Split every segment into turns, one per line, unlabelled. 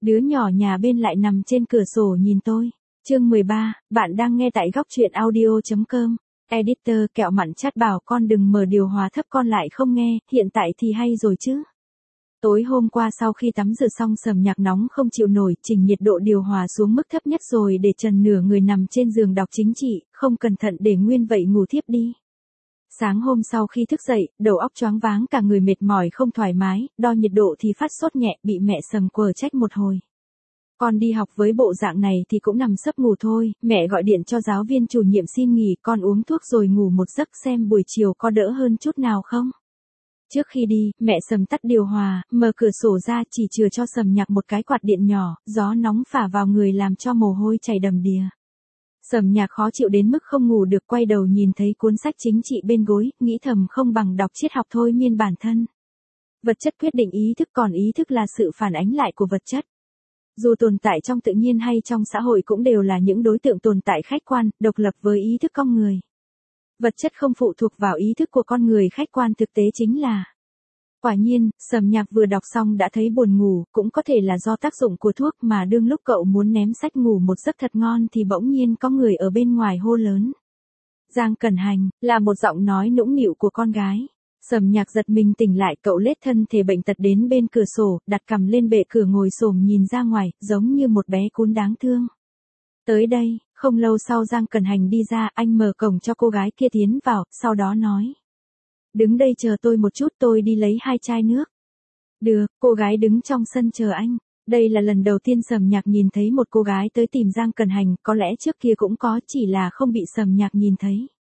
Đứa nhỏ nhà bên lại nằm trên cửa sổ nhìn tôi. Chương 13, bạn đang nghe tại góc truyện audio.com. Editor kẹo mặn chát bảo con đừng mở điều hòa thấp con lại không nghe, hiện tại thì hay rồi chứ. Tối hôm qua sau khi tắm rửa xong Sầm Nhạc nóng không chịu nổi, chỉnh nhiệt độ điều hòa xuống mức thấp nhất rồi để trần nửa người nằm trên giường đọc chính trị, không cẩn thận để nguyên vậy ngủ thiếp đi. Sáng hôm sau khi thức dậy, đầu óc choáng váng cả người mệt mỏi không thoải mái, đo nhiệt độ thì phát sốt nhẹ, bị mẹ Sầm quở trách một hồi. Con đi học với bộ dạng này thì cũng nằm sấp ngủ thôi, mẹ gọi điện cho giáo viên chủ nhiệm xin nghỉ, con uống thuốc rồi ngủ một giấc xem buổi chiều có đỡ hơn chút nào không. Trước khi đi, mẹ Sầm tắt điều hòa, mở cửa sổ ra chỉ chừa cho Sầm Nhạc một cái quạt điện nhỏ, gió nóng phả vào người làm cho mồ hôi chảy đầm đìa. Sầm Nhạc khó chịu đến mức không ngủ được, quay đầu nhìn thấy cuốn sách chính trị bên gối, nghĩ thầm không bằng đọc triết học thôi miên bản thân. Vật chất quyết định ý thức, còn ý thức là sự phản ánh lại của vật chất. Dù tồn tại trong tự nhiên hay trong xã hội cũng đều là những đối tượng tồn tại khách quan, độc lập với ý thức con người. Vật chất không phụ thuộc vào ý thức của con người, khách quan thực tế chính là. Quả nhiên, Sầm Nhạc vừa đọc xong đã thấy buồn ngủ, cũng có thể là do tác dụng của thuốc, mà đương lúc cậu muốn ném sách ngủ một giấc thật ngon thì bỗng nhiên có người ở bên ngoài hô lớn. Giang Cẩn Hành, là một giọng nói nũng nịu của con gái. Sầm Nhạc giật mình tỉnh lại, cậu lết thân thể bệnh tật đến bên cửa sổ, đặt cằm lên bệ cửa ngồi xổm nhìn ra ngoài, giống như một bé cún đáng thương. Tới đây, không lâu sau Giang Cẩn Hành đi ra, anh mở cổng cho cô gái kia tiến vào, sau đó nói. Đứng đây chờ tôi một chút, tôi đi lấy 2 chai nước. Được, cô gái đứng trong sân chờ anh. Đây là lần đầu tiên Sầm Nhạc nhìn thấy một cô gái tới tìm Giang Cẩn Hành, có lẽ trước kia cũng có, chỉ là không bị Sầm Nhạc nhìn thấy.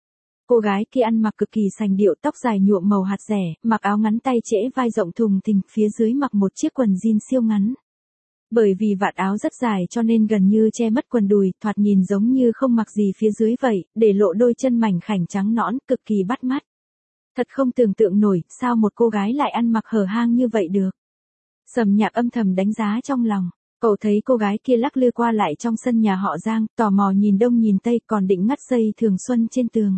Cô gái kia ăn mặc cực kỳ sành điệu, tóc dài nhuộm màu hạt rẻ, mặc áo ngắn tay trễ vai rộng thùng thình, phía dưới mặc một chiếc quần jean siêu ngắn. Bởi vì vạt áo rất dài cho nên gần như che mất quần đùi, thoạt nhìn giống như không mặc gì phía dưới vậy, để lộ đôi chân mảnh khảnh trắng nõn, cực kỳ bắt mắt. Thật không tưởng tượng nổi, sao một cô gái lại ăn mặc hở hang như vậy được. Sầm Nhạc âm thầm đánh giá trong lòng. Cậu thấy cô gái kia lắc lư qua lại trong sân nhà họ Giang, tò mò nhìn đông nhìn tây, còn định ngắt dây thường xuân trên tường.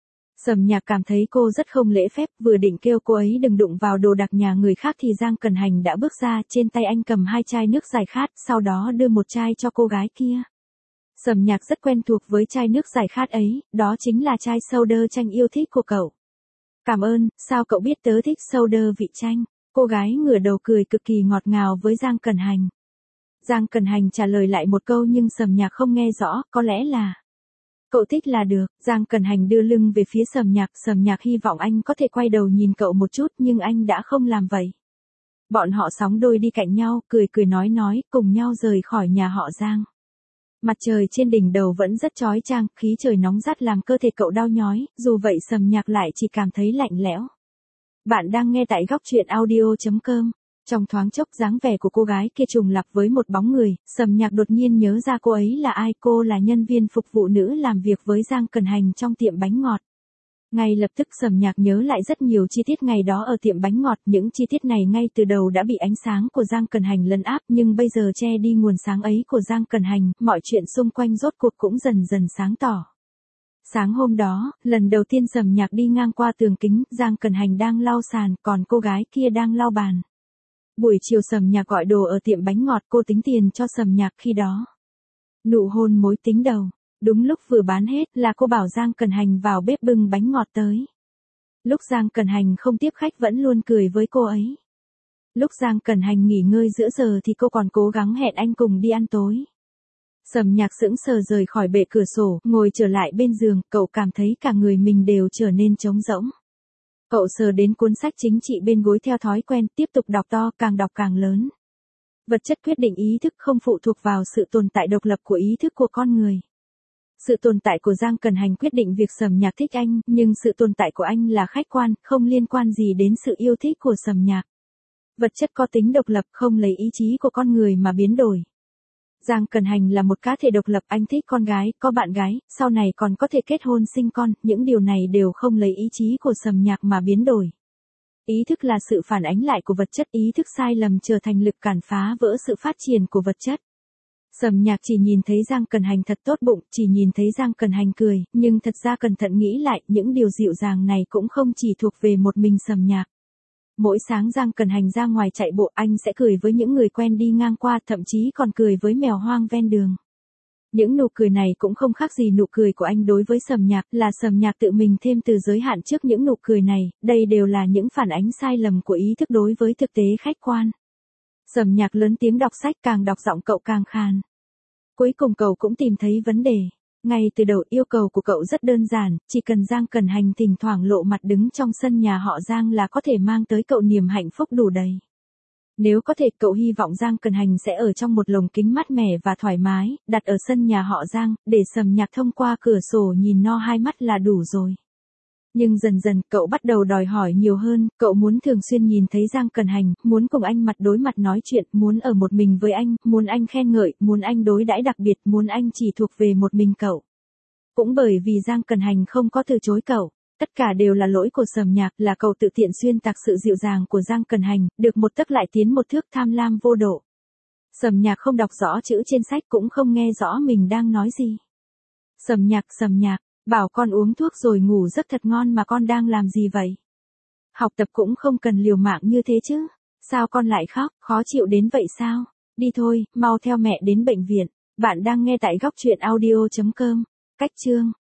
Sầm Nhạc cảm thấy cô rất không lễ phép, vừa định kêu cô ấy đừng đụng vào đồ đạc nhà người khác thì Giang Cẩn Hành đã bước ra, trên tay anh cầm 2 chai nước giải khát, sau đó đưa một chai cho cô gái kia. Sầm Nhạc rất quen thuộc với chai nước giải khát ấy, đó chính là chai soda chanh yêu thích của cậu. Cảm ơn, sao cậu biết tớ thích soda vị chanh? Cô gái ngửa đầu cười cực kỳ ngọt ngào với Giang Cẩn Hành. Giang Cẩn Hành trả lời lại một câu nhưng Sầm Nhạc không nghe rõ, có lẽ là. Cậu thích là được. Giang Cẩn Hành đưa lưng về phía Sầm Nhạc hy vọng anh có thể quay đầu nhìn cậu một chút nhưng anh đã không làm vậy. Bọn họ sóng đôi đi cạnh nhau, cười nói, cùng nhau rời khỏi nhà họ Giang. Mặt trời trên đỉnh đầu vẫn rất chói chang, khí trời nóng rát làm cơ thể cậu đau nhói, dù vậy Sầm Nhạc lại chỉ cảm thấy lạnh lẽo. Bạn đang nghe tại góc truyện audio.com. Trong thoáng chốc dáng vẻ của cô gái kia trùng lặp với một bóng người, Sầm Nhạc đột nhiên nhớ ra cô ấy là ai, cô là nhân viên phục vụ nữ làm việc với Giang Cẩn Hành trong tiệm bánh ngọt. Ngay lập tức Sầm Nhạc nhớ lại rất nhiều chi tiết ngày đó ở tiệm bánh ngọt, những chi tiết này ngay từ đầu đã bị ánh sáng của Giang Cẩn Hành lấn áp nhưng bây giờ che đi nguồn sáng ấy của Giang Cẩn Hành, mọi chuyện xung quanh rốt cuộc cũng dần dần sáng tỏ. Sáng hôm đó, lần đầu tiên Sầm Nhạc đi ngang qua tường kính, Giang Cẩn Hành đang lau sàn, còn cô gái kia đang lau bàn. Buổi chiều Sầm Nhạc gọi đồ ở tiệm bánh ngọt, cô tính tiền cho Sầm Nhạc khi đó. Nụ hôn mối tính đầu. Đúng lúc vừa bán hết là cô bảo Giang Cẩn Hành vào bếp bưng bánh ngọt tới. Lúc Giang Cẩn Hành không tiếp khách vẫn luôn cười với cô ấy. Lúc Giang Cẩn Hành nghỉ ngơi giữa giờ thì cô còn cố gắng hẹn anh cùng đi ăn tối. Sầm Nhạc sững sờ rời khỏi bệ cửa sổ, ngồi trở lại bên giường, cậu cảm thấy cả người mình đều trở nên trống rỗng. Cậu sờ đến cuốn sách chính trị bên gối theo thói quen, tiếp tục đọc to, càng đọc càng lớn. Vật chất quyết định ý thức, không phụ thuộc vào sự tồn tại độc lập của ý thức của con người. Sự tồn tại của Giang Cẩn Hành quyết định việc Sầm Nhạc thích anh, nhưng sự tồn tại của anh là khách quan, không liên quan gì đến sự yêu thích của Sầm Nhạc. Vật chất có tính độc lập, không lấy ý chí của con người mà biến đổi. Giang Cẩn Hành là một cá thể độc lập, anh thích con gái, có bạn gái, sau này còn có thể kết hôn sinh con, những điều này đều không lấy ý chí của Sầm Nhạc mà biến đổi. Ý thức là sự phản ánh lại của vật chất, ý thức sai lầm trở thành lực cản phá vỡ sự phát triển của vật chất. Sầm Nhạc chỉ nhìn thấy Giang Cẩn Hành thật tốt bụng, chỉ nhìn thấy Giang Cẩn Hành cười, nhưng thật ra cẩn thận nghĩ lại, những điều dịu dàng này cũng không chỉ thuộc về một mình Sầm Nhạc. Mỗi sáng Giang Cần Hành ra ngoài chạy bộ anh sẽ cười với những người quen đi ngang qua, thậm chí còn cười với mèo hoang ven đường. Những nụ cười này cũng không khác gì nụ cười của anh đối với Sầm Nhạc, là Sầm Nhạc tự mình thêm từ giới hạn trước những nụ cười này, đây đều là những phản ánh sai lầm của ý thức đối với thực tế khách quan. Sầm Nhạc lớn tiếng đọc sách, càng đọc giọng cậu càng khàn. Cuối cùng cậu cũng tìm thấy vấn đề. Ngay từ đầu yêu cầu của cậu rất đơn giản, chỉ cần Giang Cần Hành thỉnh thoảng lộ mặt đứng trong sân nhà họ Giang là có thể mang tới cậu niềm hạnh phúc đủ đầy. Nếu có thể, cậu hy vọng Giang Cần Hành sẽ ở trong một lồng kính mát mẻ và thoải mái, đặt ở sân nhà họ Giang, để Sầm Nhạc thông qua cửa sổ nhìn no hai mắt là đủ rồi. Nhưng dần dần, cậu bắt đầu đòi hỏi nhiều hơn, cậu muốn thường xuyên nhìn thấy Giang Cần Hành, muốn cùng anh mặt đối mặt nói chuyện, muốn ở một mình với anh, muốn anh khen ngợi, muốn anh đối đãi đặc biệt, muốn anh chỉ thuộc về một mình cậu. Cũng bởi vì Giang Cần Hành không có từ chối cậu, tất cả đều là lỗi của Sầm Nhạc, là cậu tự tiện xuyên tạc sự dịu dàng của Giang Cần Hành, được một tấc lại tiến một thước, tham lam vô độ. Sầm Nhạc không đọc rõ chữ trên sách, cũng không nghe rõ mình đang nói gì. Sầm Nhạc, bảo con uống thuốc rồi ngủ giấc thật ngon mà con đang làm gì vậy? Học tập cũng không cần liều mạng như thế chứ. Sao con lại khóc, khó chịu đến vậy sao? Đi thôi, mau theo mẹ đến bệnh viện. Bạn đang nghe tại góc truyện audio.com. Cách chương